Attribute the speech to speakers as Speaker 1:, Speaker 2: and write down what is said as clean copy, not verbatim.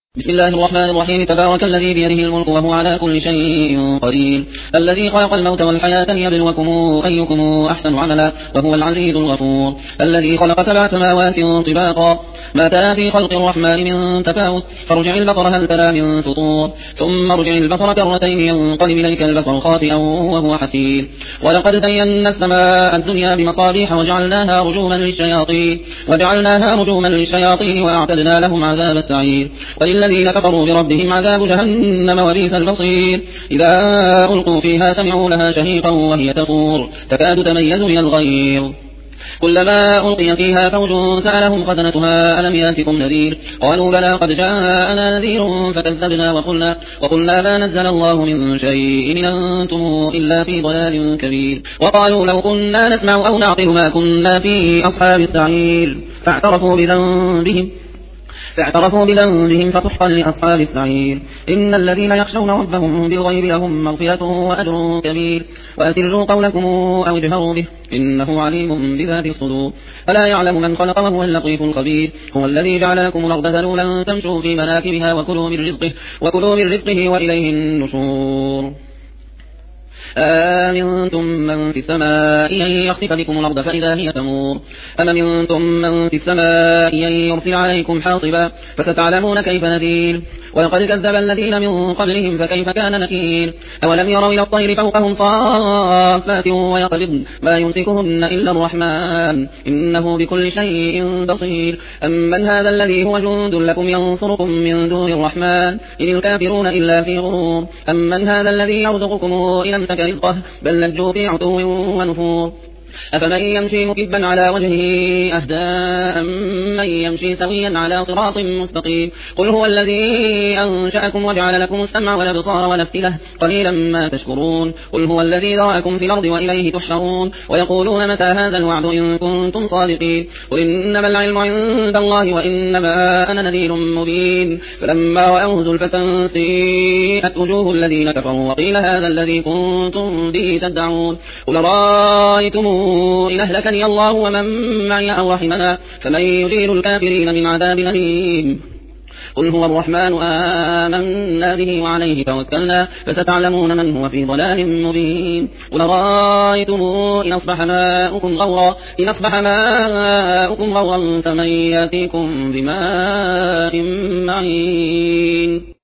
Speaker 1: بسم الله الرحمن الرحيم. تبارك الذي بيده الملك وهو على كل شيء قدير، الذي خلق الموت والحياة ليبلوكم أيكم أحسن عملا وهو العزيز الغفور، الذي خلق 7 سماوات طباقا ما ترى في خلق الرحمن من تفاوت، فارجع البصر هل ترى من فطور، ثم ارجع البصر كرتين ينقلب إليك البصر خاسئا وهو حسير. ولقد زينا السماء الدنيا بمصابيح وجعلناها رجوما للشياطين وأعتدنا لهم عذاب السعير. الذين كفروا بربهم عذاب جهنم وبئس المصير. إذا ألقوا فيها سمعوا لها شهيقا وهي تفور تكاد تميز من الغيظ، كلما ألقي فيها فوج سألهم خزنتها ألم يأتكم نذير، قالوا بلى قد جاءنا نذير فكذبنا وقلنا ما نزل الله من شيء إن أنتم إلا في ضلال كبير. وقالوا لو كنا نسمع أو نعقل ما كنا في أصحاب السعير، فاعترفوا بذنبهم فسحقا لأصحاب السعير. إن الذين يخشون ربهم بالغيب لهم مغفرة وأجر كبير. وأسروا قولكم أو اجهروا به إنه عليم بذات الصدور. ألا يعلم من خلق وهو اللطيف الخبير. هو الذي جعل لكم الأرض ذلولا تمشوا في مناكبها وكلوا من رزقه وإليه النشور. أمنتم من في السماء أن يخسف بكم الأرض فإذا هي تمور، أم منتم من في السماء أن يرسل عليكم حاصبا فستعلمون كيف نذير. ولقد كذب الذين من قبلهم فكيف كان نكير. أولم يروا إلى الطير فوقهم صافات ويقبضن ما يمسكهن إلا الرحمن إنه بكل شيء بصير. أمن هذا الذي هو جند لكم ينصركم من دون الرحمن إن الكافرون إلا في غرور. أمن هذا الذي يرزقكم إن أمسك رزقه بل لجوا في عتو ونفور. أفمن يمشي مكبا على وجهه أهدى أمن يمشي سويا على صراط مستقيم. قل هو الذي أنشأكم وجعل لكم السمع والأبصار والأفئدة قليلا ما تشكرون. قل هو الذي ذرأكم في الأرض وإليه تحشرون. ويقولون متى هذا الوعد إن كنتم صادقين. قل إنما العلم عند الله وإنما أنا نذير مبين. فلما رأوه زلفة سيئت وجوه الذين كفروا وقيل هذا الذي كنتم به تدعون. قل رأيتم إن أهلكني الله ومن معي أو رحمنا فمن يجير الكافرين من عذاب أليم. قل هو الرحمن آمنا به وعليه توكلنا فستعلمون من هو في ضلال مبين. قل رأيتم إن أصبح ماؤكم غورا فمن يأتيكم بماء معين.